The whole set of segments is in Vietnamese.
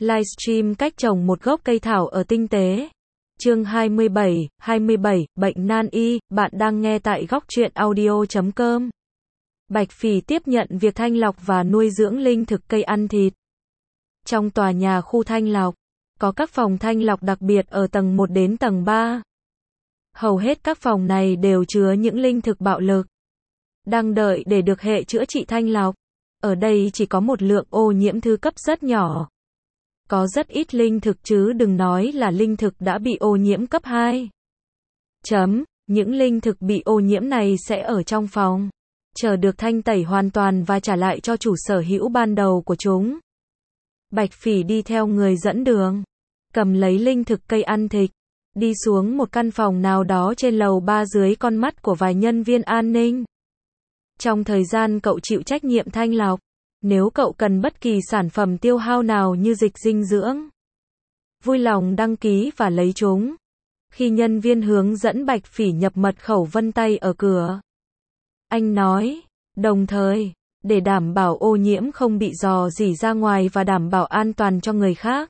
Livestream cách trồng một gốc cây thảo ở tinh tế. Chương 27, bệnh nan y, bạn đang nghe tại góc truyện audio.com. Bạch Phỉ tiếp nhận việc thanh lọc và nuôi dưỡng linh thực cây ăn thịt. Trong tòa nhà khu thanh lọc, có các phòng thanh lọc đặc biệt ở tầng 1 đến tầng 3. Hầu hết các phòng này đều chứa những linh thực bạo lực, đang đợi để được hệ chữa trị thanh lọc. Ở đây chỉ có một lượng ô nhiễm thứ cấp rất nhỏ. Có rất ít linh thực chứ đừng nói là linh thực đã bị ô nhiễm cấp 2. Những linh thực bị ô nhiễm này sẽ ở trong phòng, chờ được thanh tẩy hoàn toàn và trả lại cho chủ sở hữu ban đầu của chúng. Bạch Phỉ đi theo người dẫn đường, cầm lấy linh thực cây ăn thịt, đi xuống một căn phòng nào đó trên lầu 3 dưới con mắt của vài nhân viên an ninh. Trong thời gian cậu chịu trách nhiệm thanh lọc, nếu cậu cần bất kỳ sản phẩm tiêu hao nào như dịch dinh dưỡng, vui lòng đăng ký và lấy chúng. Khi nhân viên hướng dẫn Bạch Phỉ nhập mật khẩu vân tay ở cửa, anh nói, đồng thời, để đảm bảo ô nhiễm không bị rò rỉ ra ngoài và đảm bảo an toàn cho người khác.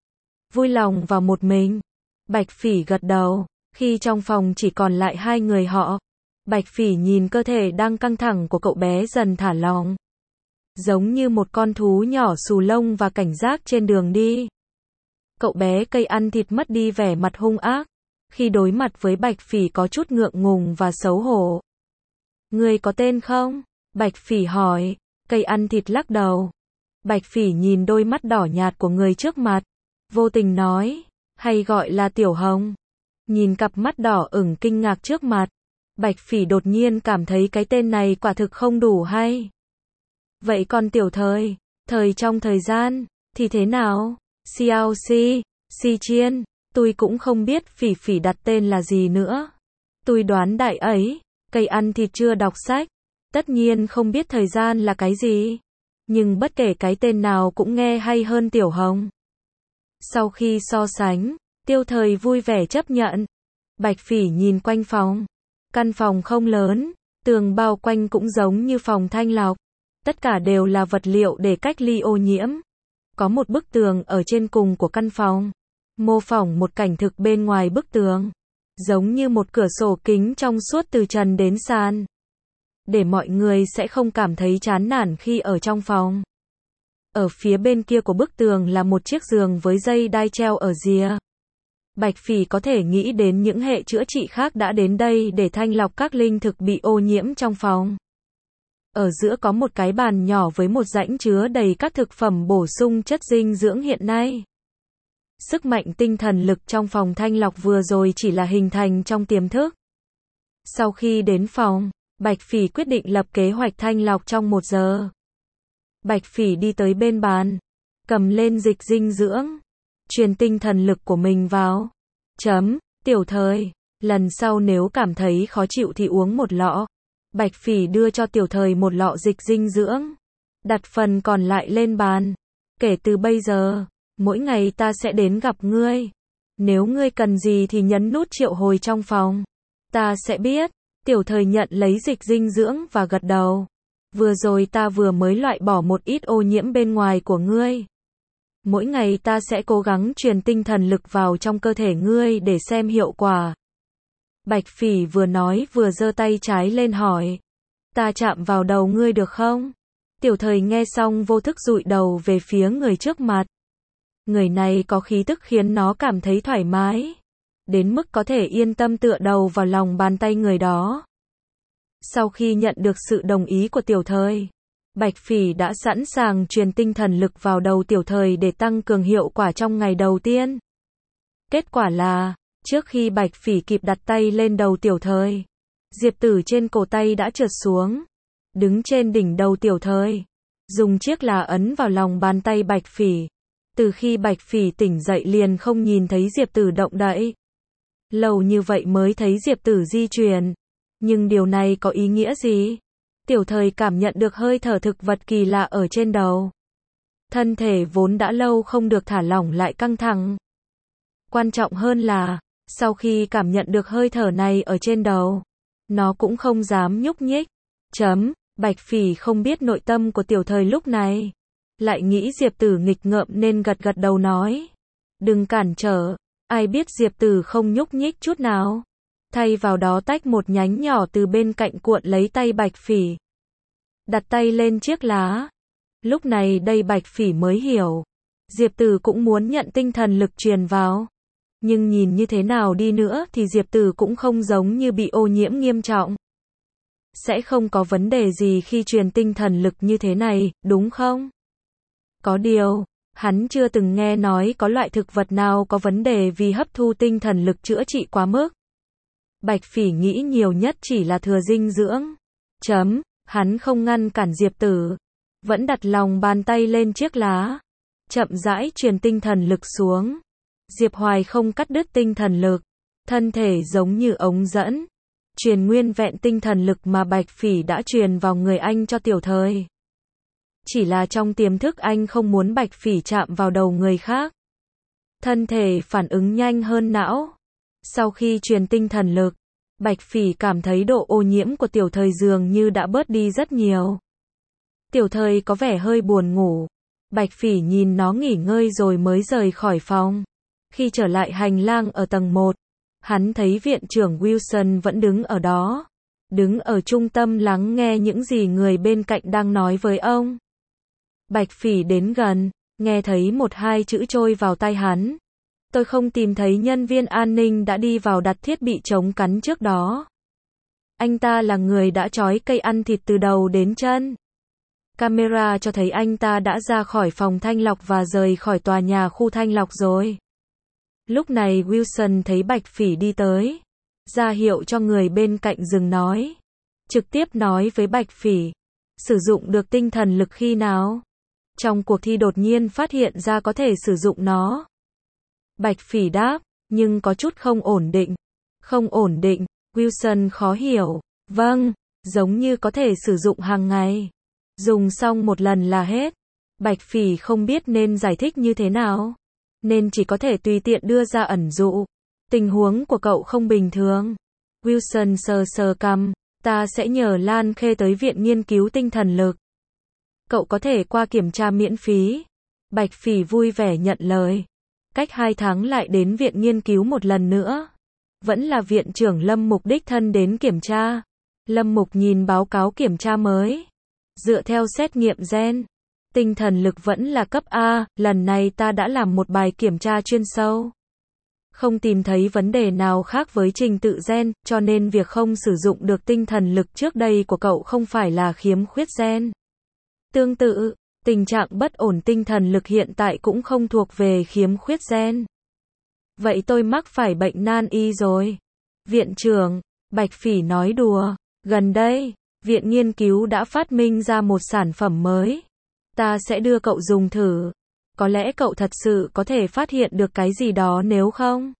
Vui lòng vào một mình. Bạch Phỉ gật đầu. Khi trong phòng chỉ còn lại hai người họ, Bạch Phỉ nhìn cơ thể đang căng thẳng của cậu bé dần thả lỏng, giống như một con thú nhỏ xù lông và cảnh giác trên đường đi. Cậu bé cây ăn thịt mất đi vẻ mặt hung ác, khi đối mặt với Bạch Phỉ có chút ngượng ngùng và xấu hổ. Ngươi có tên không? Bạch Phỉ hỏi. Cây ăn thịt lắc đầu. Bạch Phỉ nhìn đôi mắt đỏ nhạt của người trước mặt, vô tình nói, hay gọi là Tiểu Hồng. Nhìn cặp mắt đỏ ửng kinh ngạc trước mặt, Bạch Phỉ đột nhiên cảm thấy cái tên này quả thực không đủ hay. Vậy còn Tiểu Thời, trong thời gian, thì thế nào? Xiao Si, Si Chiên, tôi cũng không biết Phỉ Phỉ đặt tên là gì nữa. Tôi đoán đại ấy, cây ăn thịt chưa đọc sách, tất nhiên không biết thời gian là cái gì. Nhưng bất kể cái tên nào cũng nghe hay hơn Tiểu Hồng. Sau khi so sánh, Tiêu Thời vui vẻ chấp nhận. Bạch Phỉ nhìn quanh phòng. Căn phòng không lớn, tường bao quanh cũng giống như phòng thanh lọc. Tất cả đều là vật liệu để cách ly ô nhiễm. Có một bức tường ở trên cùng của căn phòng, mô phỏng một cảnh thực bên ngoài bức tường, giống như một cửa sổ kính trong suốt từ trần đến sàn, để mọi người sẽ không cảm thấy chán nản khi ở trong phòng. Ở phía bên kia của bức tường là một chiếc giường với dây đai treo ở rìa. Bạch Phỉ có thể nghĩ đến những hệ chữa trị khác đã đến đây để thanh lọc các linh thực bị ô nhiễm trong phòng. Ở giữa có một cái bàn nhỏ với một rãnh chứa đầy các thực phẩm bổ sung chất dinh dưỡng hiện nay. Sức mạnh tinh thần lực trong phòng thanh lọc vừa rồi chỉ là hình thành trong tiềm thức. Sau khi đến phòng, Bạch Phỉ quyết định lập kế hoạch thanh lọc trong 1 giờ. Bạch Phỉ đi tới bên bàn, cầm lên dịch dinh dưỡng, truyền tinh thần lực của mình vào. Tiểu Thời, lần sau nếu cảm thấy khó chịu thì uống một lọ. Bạch Phỉ đưa cho Tiểu Thời một lọ dịch dinh dưỡng, đặt phần còn lại lên bàn. Kể từ bây giờ, mỗi ngày ta sẽ đến gặp ngươi. Nếu ngươi cần gì thì nhấn nút triệu hồi trong phòng, ta sẽ biết. Tiểu Thời nhận lấy dịch dinh dưỡng và gật đầu. Vừa rồi ta vừa mới loại bỏ một ít ô nhiễm bên ngoài của ngươi. Mỗi ngày ta sẽ cố gắng truyền tinh thần lực vào trong cơ thể ngươi để xem hiệu quả. Bạch Phỉ vừa nói vừa giơ tay trái lên hỏi. Ta chạm vào đầu ngươi được không? Tiểu Thời nghe xong vô thức dụi đầu về phía người trước mặt. Người này có khí tức khiến nó cảm thấy thoải mái, đến mức có thể yên tâm tựa đầu vào lòng bàn tay người đó. Sau khi nhận được sự đồng ý của Tiểu Thời, Bạch Phỉ đã sẵn sàng truyền tinh thần lực vào đầu Tiểu Thời để tăng cường hiệu quả trong ngày đầu tiên. Kết quả là, trước khi Bạch Phỉ kịp đặt tay lên đầu Tiểu Thời, diệp tử trên cổ tay đã trượt xuống, đứng trên đỉnh đầu Tiểu Thời, dùng chiếc là ấn vào lòng bàn tay Bạch Phỉ. Từ khi Bạch Phỉ tỉnh dậy liền không nhìn thấy diệp tử động đậy. Lâu như vậy mới thấy diệp tử di chuyển. Nhưng điều này có ý nghĩa gì? Tiểu Thời cảm nhận được hơi thở thực vật kỳ lạ ở trên đầu. Thân thể vốn đã lâu không được thả lỏng lại căng thẳng. Quan trọng hơn là, sau khi cảm nhận được hơi thở này ở trên đầu, nó cũng không dám nhúc nhích. Bạch Phỉ không biết nội tâm của Tiểu Thời lúc này. lại nghĩ Diệp Tử nghịch ngợm nên gật gật đầu nói. Đừng cản trở. Ai biết Diệp Tử không nhúc nhích chút nào. Thay vào đó tách một nhánh nhỏ từ bên cạnh cuộn lấy tay Bạch Phỉ. Đặt tay lên chiếc lá. Lúc này đây Bạch Phỉ mới hiểu. Diệp Tử cũng muốn nhận tinh thần lực truyền vào. Nhưng nhìn như thế nào đi nữa thì Diệp Tử cũng không giống như bị ô nhiễm nghiêm trọng. Sẽ không có vấn đề gì khi truyền tinh thần lực như thế này, đúng không? Có điều, hắn chưa từng nghe nói có loại thực vật nào có vấn đề vì hấp thu tinh thần lực chữa trị quá mức. Bạch Phỉ nghĩ nhiều nhất chỉ là thừa dinh dưỡng. Hắn không ngăn cản Diệp Tử. Vẫn đặt lòng bàn tay lên chiếc lá. Chậm rãi truyền tinh thần lực xuống. Diệp Hoài không cắt đứt tinh thần lực. Thân thể giống như ống dẫn. Truyền nguyên vẹn tinh thần lực mà Bạch Phỉ đã truyền vào người anh cho Tiểu Thời. Chỉ là trong tiềm thức anh không muốn Bạch Phỉ chạm vào đầu người khác. Thân thể phản ứng nhanh hơn não. Sau khi truyền tinh thần lực, Bạch Phỉ cảm thấy độ ô nhiễm của Tiểu Thời dường như đã bớt đi rất nhiều. Tiểu Thời có vẻ hơi buồn ngủ. Bạch Phỉ nhìn nó nghỉ ngơi rồi mới rời khỏi phòng. Khi trở lại hành lang ở tầng 1, hắn thấy viện trưởng Wilson vẫn đứng ở đó. Đứng ở trung tâm lắng nghe những gì người bên cạnh đang nói với ông. Bạch Phỉ đến gần, nghe thấy một hai chữ trôi vào tai hắn. Tôi không tìm thấy nhân viên an ninh đã đi vào đặt thiết bị chống cắn trước đó. Anh ta là người đã trói cây ăn thịt từ đầu đến chân. Camera cho thấy anh ta đã ra khỏi phòng thanh lọc và rời khỏi tòa nhà khu thanh lọc rồi. Lúc này Wilson thấy Bạch Phỉ đi tới. Ra hiệu cho người bên cạnh dừng nói. Trực tiếp nói với Bạch Phỉ. Sử dụng được tinh thần lực khi nào? Trong cuộc thi đột nhiên phát hiện ra có thể sử dụng nó. Bạch Phỉ đáp, nhưng có chút không ổn định. Không ổn định, Wilson khó hiểu. Vâng, giống như có thể sử dụng hàng ngày. Dùng xong một lần là hết. Bạch Phỉ không biết nên giải thích như thế nào. Nên chỉ có thể tùy tiện đưa ra ẩn dụ. Tình huống của cậu không bình thường. Wilson sờ sờ cằm. Ta sẽ nhờ Lan Khê tới viện nghiên cứu tinh thần lực. Cậu có thể qua kiểm tra miễn phí. Bạch Phỉ vui vẻ nhận lời. Cách 2 tháng lại đến viện nghiên cứu một lần nữa. Vẫn là viện trưởng Lâm Mục đích thân đến kiểm tra. Lâm Mục nhìn báo cáo kiểm tra mới. Dựa theo xét nghiệm gen, tinh thần lực vẫn là cấp A, lần này ta đã làm một bài kiểm tra chuyên sâu. Không tìm thấy vấn đề nào khác với trình tự gen, cho nên việc không sử dụng được tinh thần lực trước đây của cậu không phải là khiếm khuyết gen. Tương tự, tình trạng bất ổn tinh thần lực hiện tại cũng không thuộc về khiếm khuyết gen. Vậy tôi mắc phải bệnh nan y rồi. Viện trưởng, Bạch Phỉ nói đùa, gần đây, viện nghiên cứu đã phát minh ra một sản phẩm mới. Ta sẽ đưa cậu dùng thử. Có lẽ cậu thật sự có thể phát hiện được cái gì đó nếu không.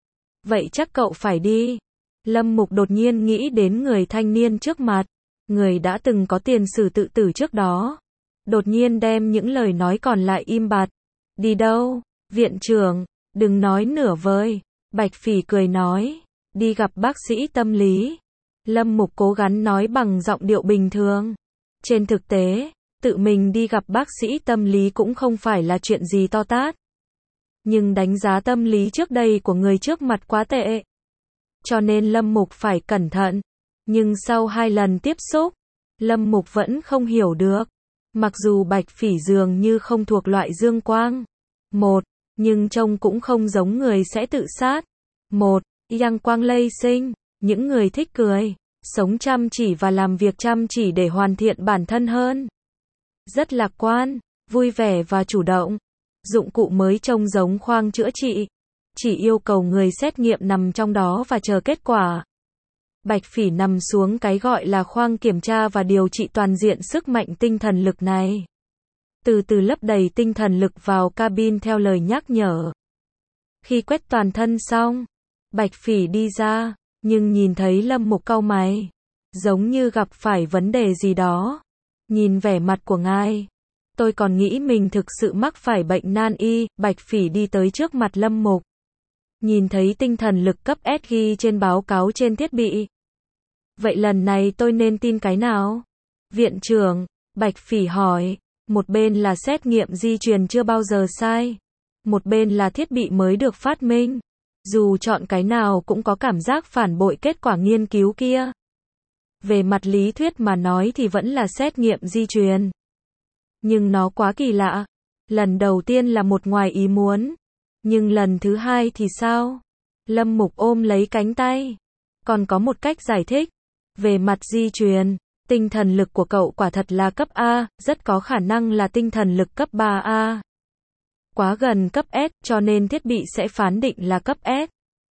Vậy chắc cậu phải đi. Lâm Mục đột nhiên nghĩ đến người thanh niên trước mặt. Người đã từng có tiền sử tự tử trước đó. Đột nhiên đem những lời nói còn lại im bặt. Đi đâu? Viện trưởng, đừng nói nửa vời. Bạch Phỉ cười nói. Đi gặp bác sĩ tâm lý. Lâm Mục cố gắng nói bằng giọng điệu bình thường. Trên thực tế, tự mình đi gặp bác sĩ tâm lý cũng không phải là chuyện gì to tát. Nhưng đánh giá tâm lý trước đây của người trước mặt quá tệ. Cho nên Lâm Mục phải cẩn thận. Nhưng sau 2 lần tiếp xúc, Lâm Mục vẫn không hiểu được. Mặc dù Bạch Phỉ dường như không thuộc loại dương quang. Nhưng trông cũng không giống người sẽ tự sát. Yang quang lây sinh. Những người thích cười, sống chăm chỉ và làm việc chăm chỉ để hoàn thiện bản thân hơn. Rất lạc quan, vui vẻ và chủ động. Dụng cụ mới trông giống khoang chữa trị. Chỉ yêu cầu người xét nghiệm nằm trong đó và chờ kết quả. Bạch Phỉ nằm xuống cái gọi là khoang kiểm tra và điều trị toàn diện sức mạnh tinh thần lực này. Từ từ lấp đầy tinh thần lực vào cabin theo lời nhắc nhở. Khi quét toàn thân xong, Bạch Phỉ đi ra. Nhưng nhìn thấy Lâm Mục cau mày, giống như gặp phải vấn đề gì đó. Nhìn vẻ mặt của ngài, tôi còn nghĩ mình thực sự mắc phải bệnh nan y. Bạch Phỉ đi tới trước mặt Lâm Mục. Nhìn thấy tinh thần lực cấp S ghi trên báo cáo trên thiết bị. Vậy lần này tôi nên tin cái nào? Viện trưởng, Bạch Phỉ hỏi. Một bên là xét nghiệm di truyền chưa bao giờ sai, một bên là thiết bị mới được phát minh. Dù chọn cái nào cũng có cảm giác phản bội kết quả nghiên cứu kia. Về mặt lý thuyết mà nói thì vẫn là xét nghiệm di truyền. Nhưng nó quá kỳ lạ. Lần đầu tiên là một ngoài ý muốn. Nhưng lần thứ hai thì sao? Lâm Mục ôm lấy cánh tay. Còn có một cách giải thích. Về mặt di truyền, tinh thần lực của cậu quả thật là cấp A, rất có khả năng là tinh thần lực cấp 3A. Quá gần cấp S, cho nên thiết bị sẽ phán định là cấp S.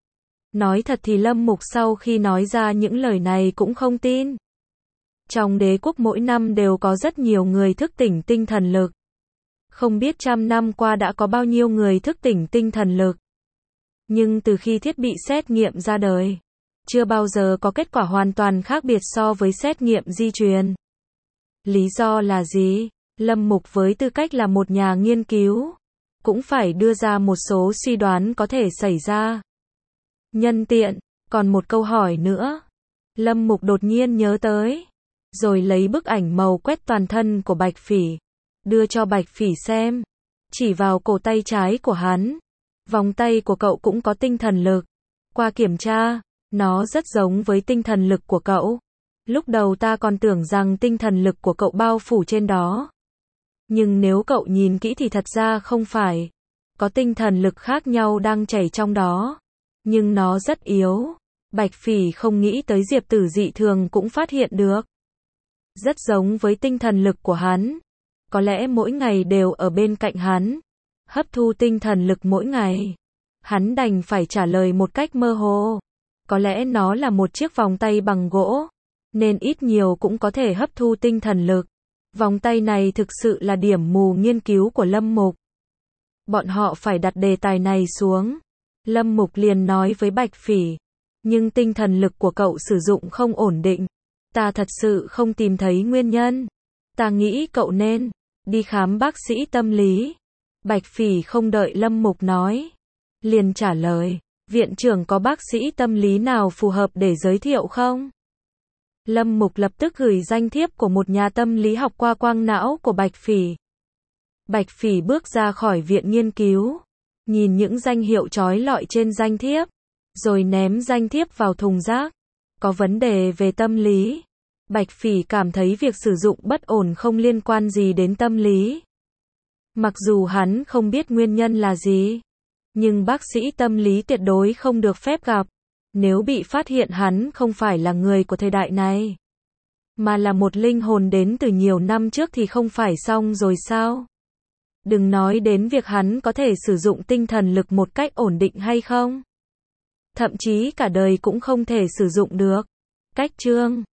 Nói thật thì Lâm Mục sau khi nói ra những lời này cũng không tin. Trong đế quốc mỗi năm đều có rất nhiều người thức tỉnh tinh thần lực. Không biết trăm năm qua đã có bao nhiêu người thức tỉnh tinh thần lực. Nhưng từ khi thiết bị xét nghiệm ra đời, chưa bao giờ có kết quả hoàn toàn khác biệt so với xét nghiệm di truyền. Lý do là gì? Lâm Mục với tư cách là một nhà nghiên cứu, cũng phải đưa ra một số suy đoán có thể xảy ra. Nhân tiện, còn một câu hỏi nữa. Lâm Mục đột nhiên nhớ tới, rồi lấy bức ảnh màu quét toàn thân của Bạch Phỉ, đưa cho Bạch Phỉ xem, chỉ vào cổ tay trái của hắn. Vòng tay của cậu cũng có tinh thần lực. Qua kiểm tra, nó rất giống với tinh thần lực của cậu. Lúc đầu ta còn tưởng rằng tinh thần lực của cậu bao phủ trên đó. Nhưng nếu cậu nhìn kỹ thì thật ra không phải. Có tinh thần lực khác nhau đang chảy trong đó. Nhưng nó rất yếu. Bạch Phỉ không nghĩ tới Diệp Tử dị thường cũng phát hiện được. Rất giống với tinh thần lực của hắn. Có lẽ mỗi ngày đều ở bên cạnh hắn, hấp thu tinh thần lực mỗi ngày. Hắn đành phải trả lời một cách mơ hồ. Có lẽ nó là một chiếc vòng tay bằng gỗ, nên ít nhiều cũng có thể hấp thu tinh thần lực. Vòng tay này thực sự là điểm mù nghiên cứu của Lâm Mục. Bọn họ phải đặt đề tài này xuống. Lâm Mục liền nói với Bạch Phỉ, nhưng tinh thần lực của cậu sử dụng không ổn định. Ta thật sự không tìm thấy nguyên nhân. Ta nghĩ cậu nên đi khám bác sĩ tâm lý. Bạch Phỉ không đợi Lâm Mục nói, liền trả lời, viện trưởng có bác sĩ tâm lý nào phù hợp để giới thiệu không? Lâm Mục lập tức gửi danh thiếp của một nhà tâm lý học qua quang não của Bạch Phỉ. Bạch Phỉ bước ra khỏi viện nghiên cứu, nhìn những danh hiệu chói lọi trên danh thiếp, rồi ném danh thiếp vào thùng rác. Có vấn đề về tâm lý. Bạch Phỉ cảm thấy việc sử dụng bất ổn không liên quan gì đến tâm lý. Mặc dù hắn không biết nguyên nhân là gì, nhưng bác sĩ tâm lý tuyệt đối không được phép gặp. Nếu bị phát hiện hắn không phải là người của thời đại này, mà là một linh hồn đến từ nhiều năm trước thì không phải xong rồi sao? Đừng nói đến việc hắn có thể sử dụng tinh thần lực một cách ổn định hay không. Thậm chí cả đời cũng không thể sử dụng được. Cách chương